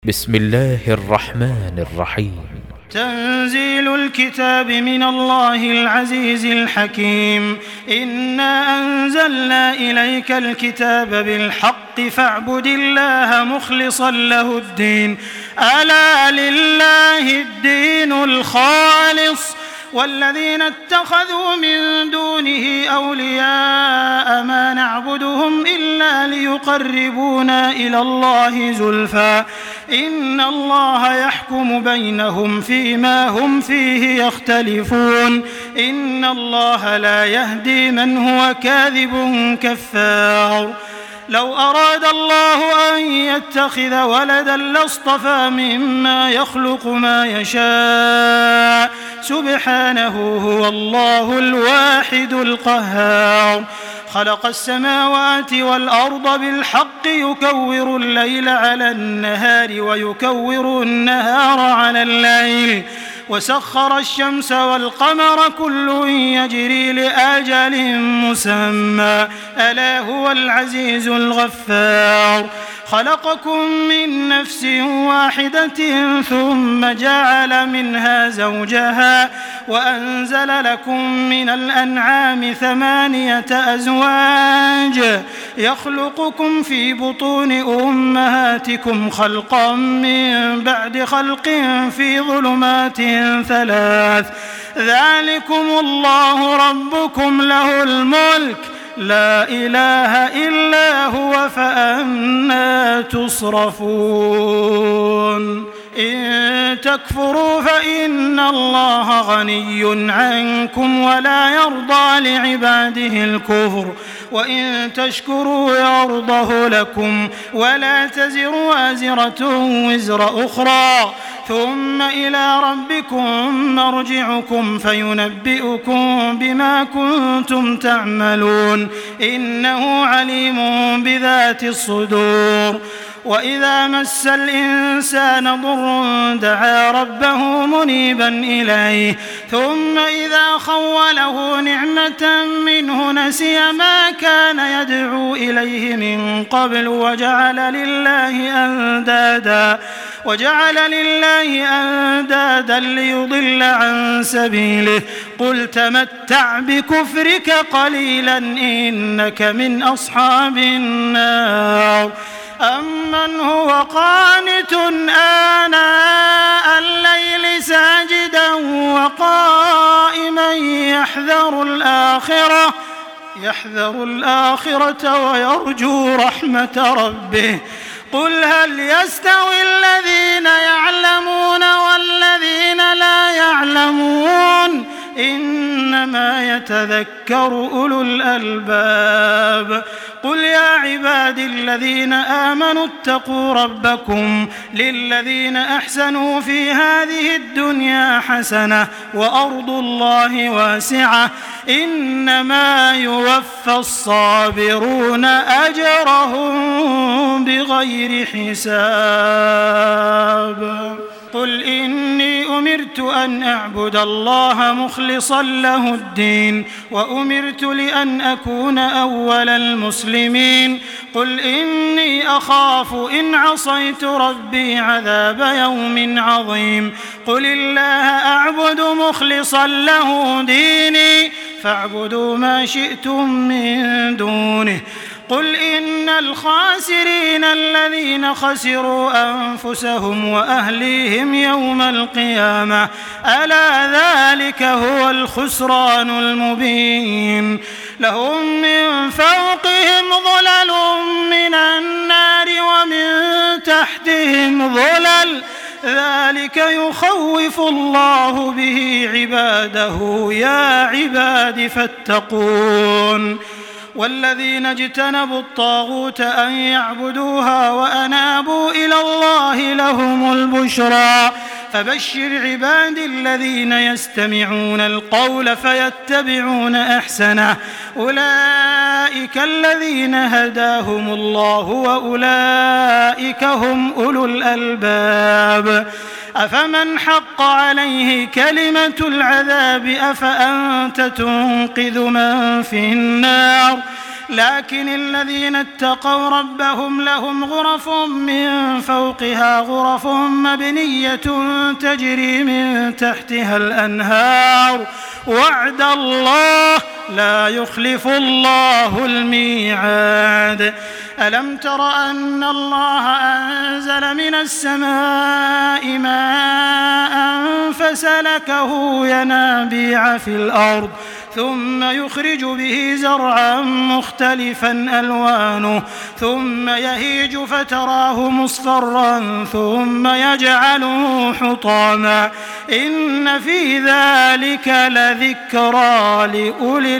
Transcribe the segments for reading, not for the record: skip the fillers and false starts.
بسم الله الرحمن الرحيم. تنزيل الكتاب من الله العزيز الحكيم. إنا أنزلنا إليك الكتاب بالحق فاعبد الله مخلصا له الدين. ألا لله الدين الخالص والذين اتخذوا من دونه أولياء ما نعبدهم إلا ليقربونا إلى الله زلفى إن الله يحكم بينهم فيما هم فيه يختلفون إن الله لا يهدي من هو كاذب كفار. لو أراد الله أن يتخذ ولدا لاصطفى مما يخلق ما يشاء سبحانه هو الله الواحد القهار. خلق السماوات والأرض بالحق يكور الليل على النهار ويكور النهار على الليل وسخر الشمس والقمر كل يجري لأجل مسمى ألا هو العزيز الغفار. خلقكم من نفس واحدة ثم جعل منها زوجها وأنزل لكم من الأنعام 8 أزواج يخلقكم في بطون أمهاتكم خلقا من بعد خلق في ظلمات 3 ذلكم الله ربكم له الملك لا إله إلا هو فأنى تصرفون. إن تكفروا فإن الله غني عنكم ولا يرضى لعباده الكفر وإن تشكروا يرضه لكم ولا تزر وازرة وزر أخرى ثم إلى ربكم مرجعكم فينبئكم بما كنتم تعملون إنه عليم بذات الصدور. وإذا مس الإنسان ضر دعا ربه منيبا إليه ثم إذا خوله نعمة منه نسي ما كان يدعو إليه من قبل وجعل لله أندادا ليضل عن سبيله قل تمتع بكفرك قليلا إنك من أصحاب النار. أمن هو قانت آناء الليل ساجدا وقائما يحذر الآخرة ويرجو رحمة ربه قل هل يستوي الذين يعلمون والذين لا يعلمون إنما يتذكر أولو الألباب. قل يا عبادي الذين آمنوا اتقوا ربكم للذين أحسنوا في هذه الدنيا حسنة وأرض الله واسعة إنما يوفى الصابرون أجرهم بغير حساب. قل إني أمرت أن أعبد الله مخلصا له الدين وأمرت لأن أكون أول المسلمين. قل إني أخاف إن عصيت ربي عذاب يوم عظيم. قل الله أعبد مخلصا له ديني فاعبدوا ما شئتم من دونه. قل إن الخاسرين الذين خسروا أنفسهم وأهليهم يوم القيامة ألا ذلك هو الخسران المبين. لهم من فوقهم ظلل من النار ومن تحتهم ظلل ذلك يخوف الله به عباده يا عباد فاتقون. والذين اجتنبوا الطاغوت أن يعبدوها وأنابوا إلى الله لهم البشرى فبشر عبادي الذين يستمعون القول فيتبعون أحسنه أولئك الذين هداهم الله وأولئك هم أولو الألباب. أفمن حق عليه كلمة العذاب أفأنت تنقذ من في النار لكن الذين اتقوا ربهم لهم غرف من فوقها غرف مبنية تجري من تحتها الأنهار وعد الله لا يخلف الله الميعاد. ألم تر أن الله أنزل من السماء ماء فسلكه ينابيع في الأرض ثم يخرج به زرعا مختلفا ألوانه ثم يهيج فتراه مصفرا ثم يجعله حطاما إن في ذلك لذكرى لأولي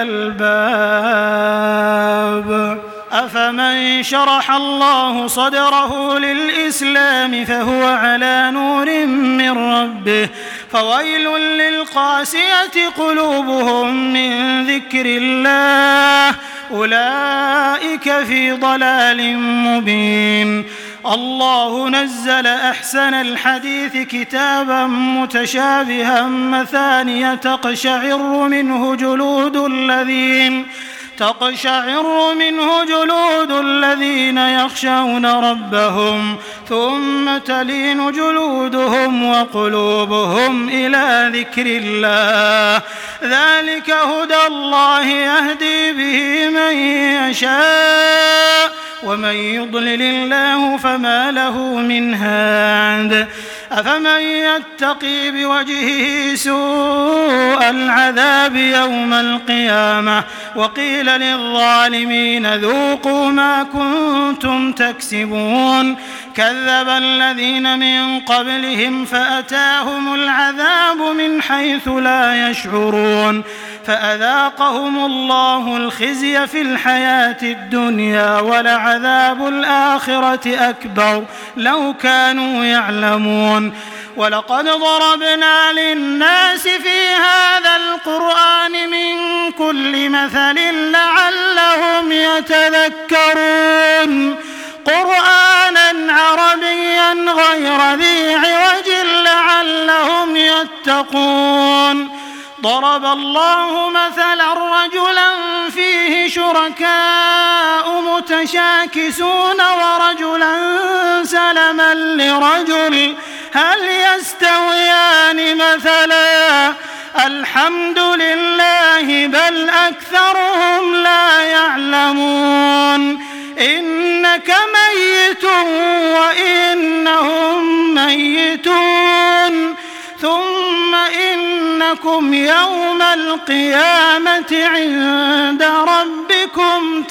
الألباب. أفمن شرح الله صدره للإسلام فهو على نور من ربه فويل للقاسية قلوبهم من ذكر الله أولئك في ضلال مبين. الله نزل أحسن الحديث كتابا متشابها مثانية تقشعر منه جلود الذين يخشون ربهم ثم تلين جلودهم وقلوبهم إلى ذكر الله ذلك هدى الله يهدي به من يشاء ومن يضلل الله فما له من هاد. أفمن يتقي بوجهه سوء العذاب يوم القيامة وقيل للظالمين ذوقوا ما كنتم تكسبون كذب الذين من قبلهم فأتاهم العذاب من حيث لا يشعرون فأذاقهم الله الخزي في الحياة الدنيا ولعذاب الآخرة أكبر لو كانوا يعلمون. ولقد ضربنا للناس في هذا القرآن من كل مثل لعلهم يتذكرون قرآنا عربيا غير ذي عوج لعلهم يتقون. ضرب الله مثلا رجلا فيه شركاء متشاكسون ورجلا سلما لرجل هل يستويان مثلا الحمد لله بل أكثرهم لا يعلمون. إنك ميت وإنهم ميتون ثم إنكم يوم القيامة عند ربكم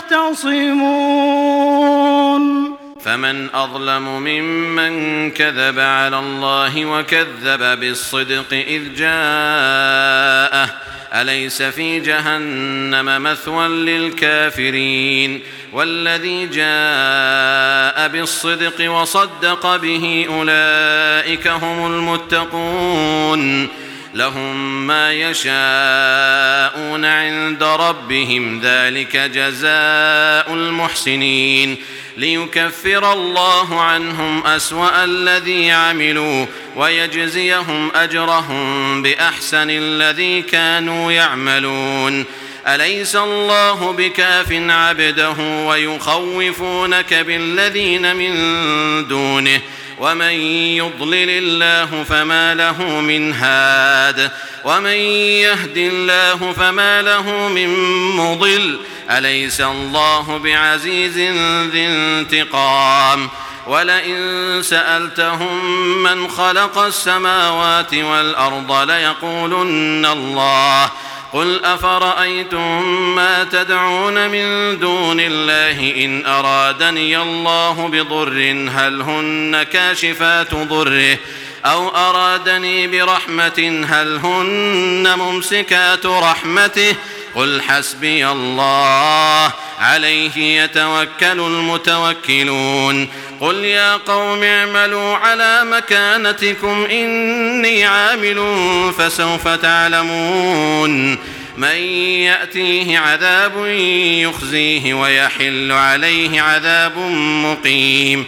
تختصمون. فمن أظلم ممن كذب على الله وكذب بالصدق إذ جاءه أليس في جهنم مثوى للكافرين والذي جاء بالصدق وصدق به أولئك هم المتقون لهم ما يشاءون عند ربهم ذلك جزاء المحسنين ليكفر الله عنهم أسوأ الذي عملوا ويجزيهم أجرهم بأحسن الذي كانوا يعملون. أليس الله بكاف عبده ويخوفونك بالذين من دونه ومن يضلل الله فما له من هاد ومن يهد الله فما له من مضل أليس الله بعزيز ذي انتقام. ولئن سألتهم من خلق السماوات والأرض ليقولن الله قل أفرأيتم ما تدعون من دون الله إن أرادني الله بضر هل هن كاشفات ضره أو أرادني برحمة هل هن ممسكات رحمته قل حسبي الله عليه يتوكل المتوكلون. قل يا قوم اعملوا على مكانتكم إني عامل فسوف تعلمون من يأتيه عذاب يخزيه ويحل عليه عذاب مقيم.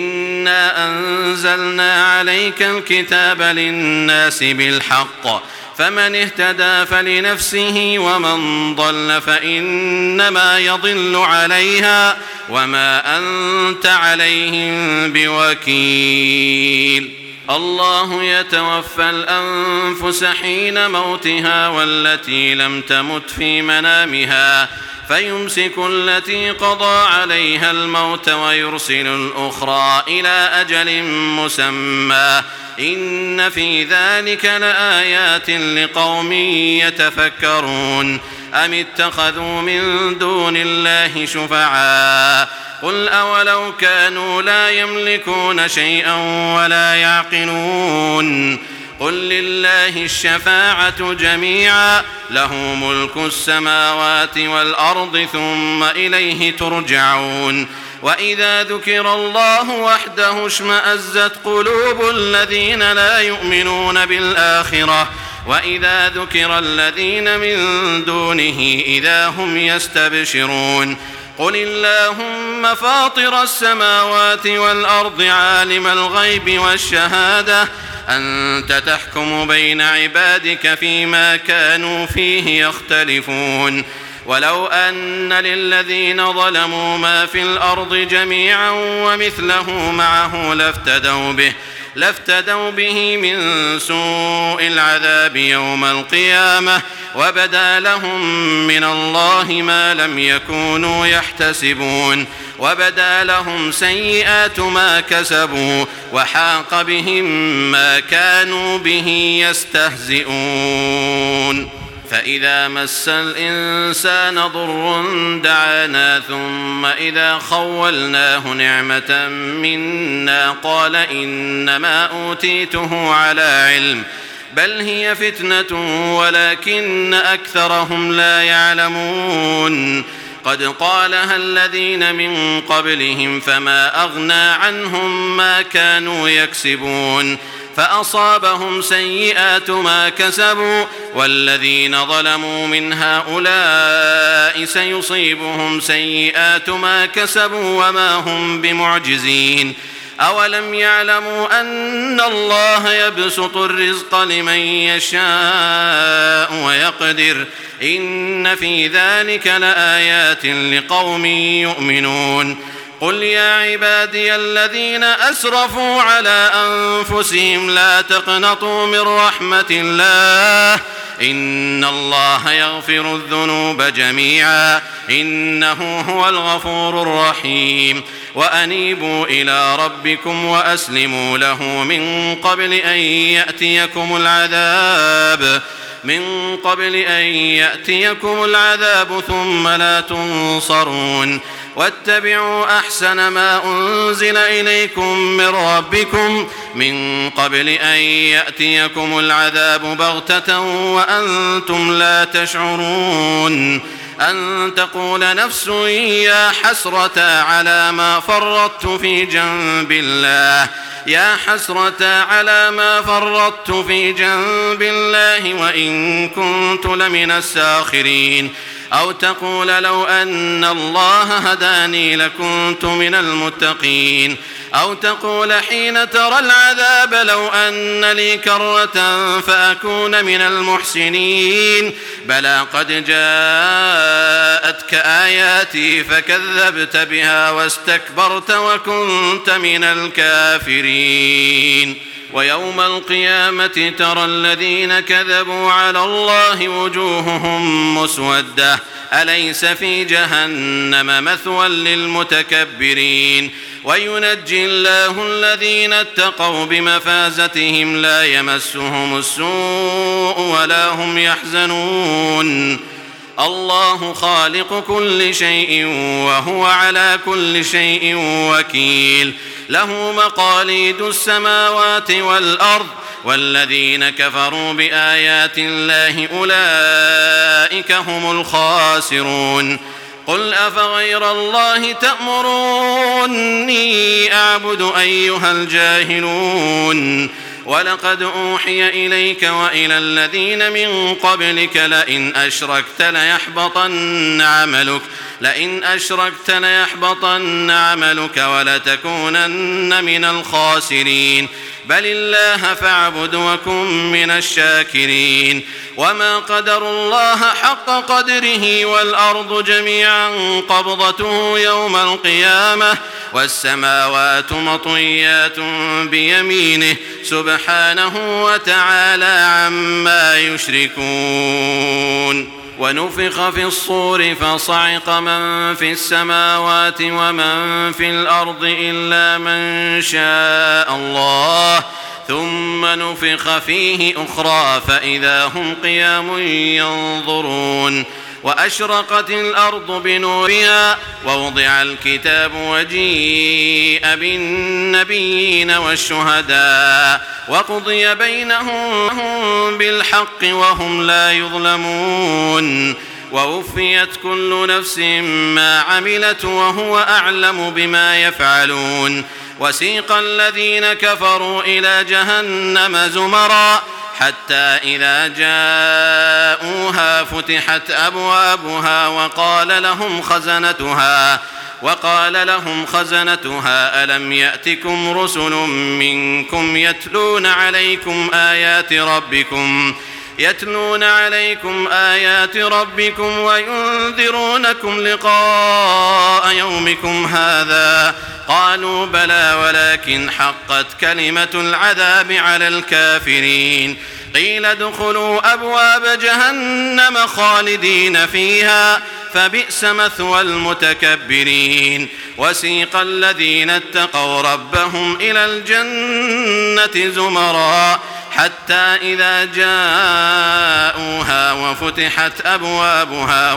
إنا أنزلنا عليك الكتاب للناس بالحق فمن اهتدى فلنفسه ومن ضل فإنما يضل عليها وما أنت عليهم بوكيل. الله يتوفى الأنفس حين موتها والتي لم تمت في منامها فيمسك التي قضى عليها الموت ويرسل الأخرى إلى أجل مسمى إن في ذلك لآيات لقوم يتفكرون. أم اتخذوا من دون الله شفعاء قل أولو كانوا لا يملكون شيئا ولا يعقلون قل لله الشفاعة جميعا له ملك السماوات والأرض ثم إليه ترجعون. وإذا ذكر الله وحده اشمأزت قلوب الذين لا يؤمنون بالآخرة وإذا ذكر الذين من دونه إذا هم يستبشرون. قل اللهم فاطر السماوات والأرض عالم الغيب والشهادة أنت تحكم بين عبادك فيما كانوا فيه يختلفون. ولو أن للذين ظلموا ما في الأرض جميعا ومثله معه لافتدوا به من سوء العذاب يوم القيامة وبدا لهم من الله ما لم يكونوا يحتسبون وبدا لهم سيئات ما كسبوا وحاق بهم ما كانوا به يستهزئون. فإذا مس الإنسان ضر دعانا ثم إذا خولناه نعمة منا قال إنما أوتيته على علم بل هي فتنة ولكن أكثرهم لا يعلمون. قد قالها الذين من قبلهم فما أغنى عنهم ما كانوا يكسبون فأصابهم سيئات ما كسبوا والذين ظلموا من هؤلاء سيصيبهم سيئات ما كسبوا وما هم بمعجزين. أولم يعلموا أن الله يبسط الرزق لمن يشاء ويقدر إن في ذلك لآيات لقوم يؤمنون. قل يا عبادي الذين أسرفوا على أنفسهم لا تقنطوا من رحمة الله إن الله يغفر الذنوب جميعا إنه هو الغفور الرحيم. وأنيبوا إلى ربكم وأسلموا له من قبل أن يأتيكم العذاب ثم لا تنصرون. واتبعوا أحسن ما أنزل إليكم من ربكم من قبل أن يأتيكم العذاب بغتة وأنتم لا تشعرون أن تقول نفس يا حسرة على ما فرطت في جنب الله وإن كنت لمن الساخرين. أو تقول لو أن الله هداني لكنت من المتقين. أو تقول حين ترى العذاب لو أن لي كرة فأكون من المحسنين. بلى قد جاءتك آياتي فكذبت بها واستكبرت وكنت من الكافرين. ويوم القيامة ترى الذين كذبوا على الله وجوههم مسودة أليس في جهنم مثوى للمتكبرين. وينجي الله الذين اتقوا بمفازتهم لا يمسهم السوء ولا هم يحزنون. الله خالق كل شيء وهو على كل شيء وكيل. له مقاليد السماوات والأرض والذين كفروا بآيات الله أولئك هم الخاسرون. قل أفغير الله تأمروني أعبد أيها الجاهلون. ولقد أوحي إليك وإلى الذين من قبلك لئن أشركت ليحبطن عملك ولتكونن من الخاسرين بل الله فاعبد وكن من الشاكرين وما قدروا الله حق قدره والأرض جميعا قبضته يوم القيامة والسماوات مطويات بيمينه سبحانه وتعالى عما يشركون ونفخ في الصور فصعق من في السماوات ومن في الأرض إلا من شاء الله ثم نفخ فيه أخرى فإذا هم قيام ينظرون وأشرقت الأرض بنورها ووضع الكتاب وجيء بالنبيين والشهداء وقضي بينهم بالحق وهم لا يظلمون ووفيت كل نفس ما عملت وهو أعلم بما يفعلون وسيق الذين كفروا إلى جهنم زمرا حتى إذا جاءوها فتحت أبوابها وقال لهم خزنتها ألم يأتكم رسل منكم يتلون عليكم آيات ربكم وينذرونكم لقاء يومكم هذا قالوا بلى ولكن حقت كلمة العذاب على الكافرين قيل ادخلوا أبواب جهنم خالدين فيها فبئس مثوى المتكبرين وسيق الذين اتقوا ربهم إلى الجنة زمرا حتى إذا جاءوها وفتحت أبوابها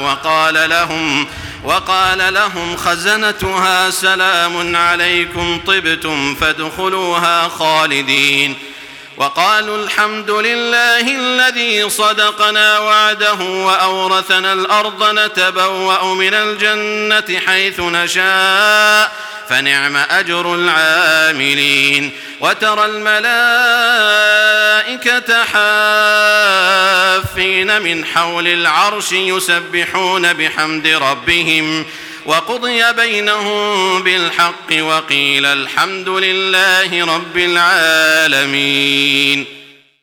وقال لهم خزنتها سلام عليكم طبتم فادخلوها خالدين وقالوا الحمد لله الذي صدقنا وعده وأورثنا الأرض نتبوأ من الجنة حيث نشاء فنعم أجر العاملين وترى الملائكة حافين من حول العرش يسبحون بحمد ربهم وقضي بينهم بالحق وقيل الحمد لله رب العالمين.